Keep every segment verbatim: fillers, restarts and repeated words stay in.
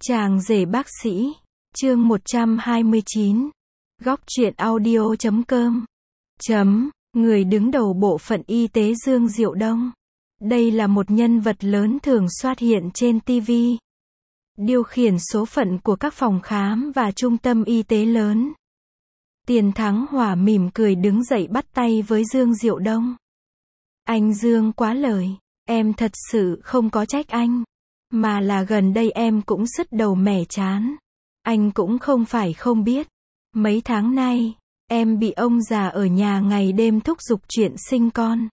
Chàng rể bác sĩ, chương một trăm hai mươi chín, góc truyện audio chấm com. Chấm, người đứng đầu bộ phận y tế Dương Diệu Đông. Đây là một nhân vật lớn thường xuất hiện trên ti vi. Điều khiển số phận của các phòng khám và trung tâm y tế lớn. Tiền Thắng Hòa mỉm cười đứng dậy bắt tay với Dương Diệu Đông. Anh Dương quá lời, em thật sự không có trách anh. Mà là gần đây em cũng sứt đầu mẻ chán. Anh cũng không phải không biết. Mấy tháng nay, em bị ông già ở nhà ngày đêm thúc giục chuyện sinh con.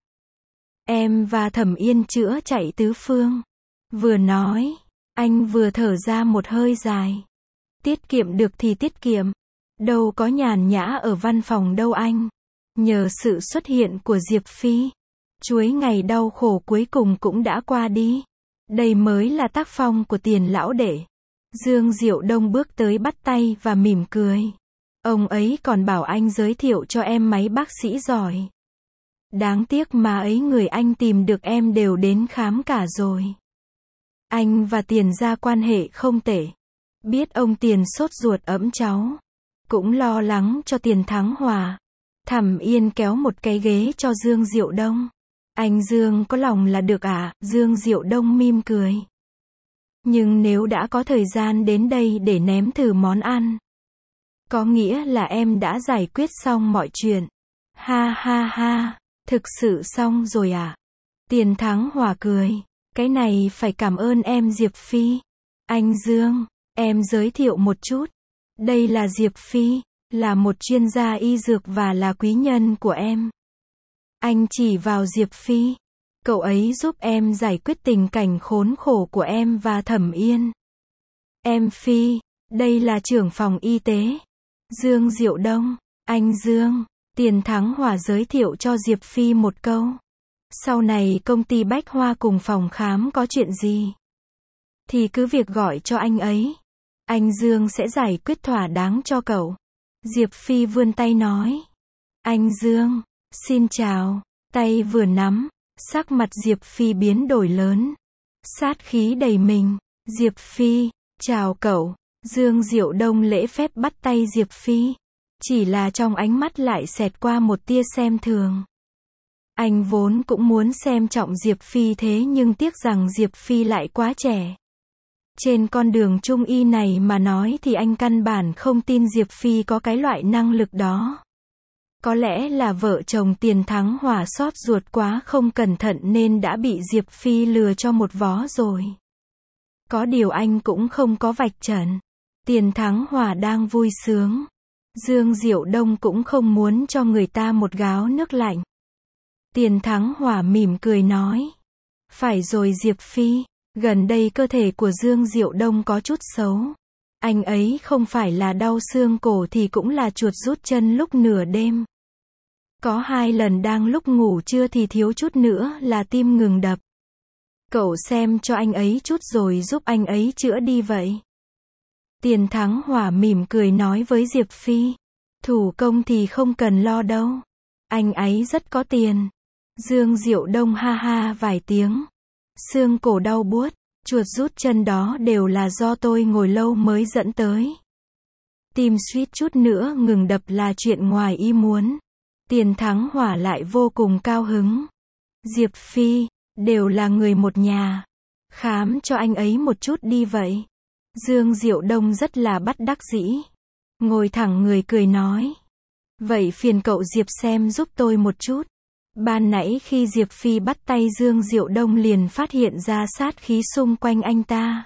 Em và Thẩm Yên chữa chạy tứ phương. Vừa nói, anh vừa thở ra một hơi dài. Tiết kiệm được thì tiết kiệm. Đâu có nhàn nhã ở văn phòng đâu anh. Nhờ sự xuất hiện của Diệp Phi, chuối ngày đau khổ cuối cùng cũng đã qua đi. Đây mới là tác phong của Tiền lão đệ. Dương Diệu Đông bước tới bắt tay và mỉm cười. Ông ấy còn bảo anh giới thiệu cho em mấy bác sĩ giỏi. Đáng tiếc mà ấy người anh tìm được em đều đến khám cả rồi. Anh và Tiền gia quan hệ không tệ. Biết ông Tiền sốt ruột ẵm cháu, cũng lo lắng cho Tiền Thắng Hòa. Thẩm Yên kéo một cái ghế cho Dương Diệu Đông. Anh Dương có lòng là được à? Dương Diệu Đông mỉm cười. Nhưng nếu đã có thời gian đến đây để nếm thử món ăn, có nghĩa là em đã giải quyết xong mọi chuyện. Ha ha ha, thực sự xong rồi à? Tiền Thắng Hòa cười. Cái này phải cảm ơn em Diệp Phi. Anh Dương, em giới thiệu một chút. Đây là Diệp Phi, là một chuyên gia y dược và là quý nhân của em. Anh chỉ vào Diệp Phi. Cậu ấy giúp em giải quyết tình cảnh khốn khổ của em và Thẩm Yên. Em Phi, đây là trưởng phòng y tế. Dương Diệu Đông, anh Dương. Tiền Thắng Hòa giới thiệu cho Diệp Phi một câu. Sau này công ty Bách Hoa cùng phòng khám có chuyện gì, thì cứ việc gọi cho anh ấy. Anh Dương sẽ giải quyết thỏa đáng cho cậu. Diệp Phi vươn tay nói. Anh Dương, xin chào. Tay vừa nắm, sắc mặt Diệp Phi biến đổi lớn. Sát khí đầy mình. Diệp Phi, chào cậu. Dương Diệu Đông lễ phép bắt tay Diệp Phi. Chỉ là trong ánh mắt lại xẹt qua một tia xem thường. Anh vốn cũng muốn xem trọng Diệp Phi thế nhưng tiếc rằng Diệp Phi lại quá trẻ. Trên con đường trung y này mà nói thì anh căn bản không tin Diệp Phi có cái loại năng lực đó. Có lẽ là vợ chồng Tiền Thắng Hòa xót ruột quá không cẩn thận nên đã bị Diệp Phi lừa cho một vó rồi. Có điều anh cũng không có vạch trần. Tiền Thắng Hòa đang vui sướng. Dương Diệu Đông cũng không muốn cho người ta một gáo nước lạnh. Tiền Thắng Hòa mỉm cười nói. Phải rồi Diệp Phi, gần đây cơ thể của Dương Diệu Đông có chút xấu. Anh ấy không phải là đau xương cổ thì cũng là chuột rút chân lúc nửa đêm. Có hai lần đang lúc ngủ trưa thì thiếu chút nữa là tim ngừng đập. Cậu xem cho anh ấy chút rồi giúp anh ấy chữa đi vậy. Tiền Thắng Hòa mỉm cười nói với Diệp Phi. Thủ công thì không cần lo đâu. Anh ấy rất có tiền. Dương Diệu Đông ha ha vài tiếng. Xương cổ đau buốt, chuột rút chân đó đều là do tôi ngồi lâu mới dẫn tới. Tim suýt chút nữa ngừng đập là chuyện ngoài ý muốn. Tiền Thắng Hòa lại vô cùng cao hứng. Diệp Phi, đều là người một nhà. Khám cho anh ấy một chút đi vậy. Dương Diệu Đông rất là bất đắc dĩ. Ngồi thẳng người cười nói. Vậy phiền cậu Diệp xem giúp tôi một chút. Ban nãy khi Diệp Phi bắt tay Dương Diệu Đông liền phát hiện ra sát khí xung quanh anh ta.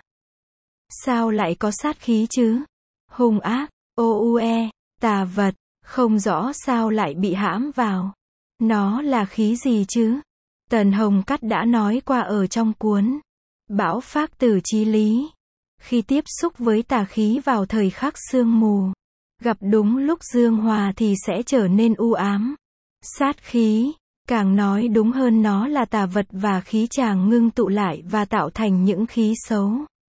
Sao lại có sát khí chứ? Hung ác, ô u e, tà vật, không rõ sao lại bị hãm vào. Nó là khí gì chứ? Tần Hồng Cắt đã nói qua ở trong cuốn Bão Phác Tử Chí Lý. Khi tiếp xúc với tà khí vào thời khắc sương mù, gặp đúng lúc dương hòa thì sẽ trở nên u ám. Sát khí, càng nói đúng hơn nó là tà vật và khí tràng ngưng tụ lại và tạo thành những khí xấu.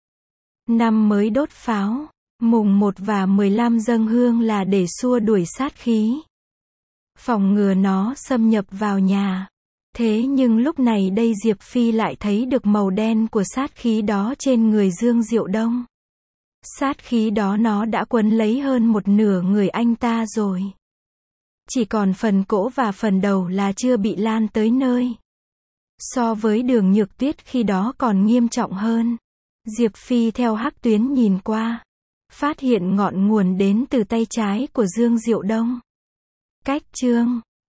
Năm mới đốt pháo, mùng một và mười lăm dâng hương là để xua đuổi sát khí, phòng ngừa nó xâm nhập vào nhà. Thế nhưng lúc này đây Diệp Phi lại thấy được màu đen của sát khí đó trên người Dương Diệu Đông. Sát khí đó nó đã quấn lấy hơn một nửa người anh ta rồi. Chỉ còn phần cổ và phần đầu là chưa bị lan tới nơi. So với Đường Nhược Tuyết khi đó còn nghiêm trọng hơn. Diệp Phi theo hắc tuyến nhìn qua. Phát hiện ngọn nguồn đến từ tay trái của Dương Diệu Đông. Cách chương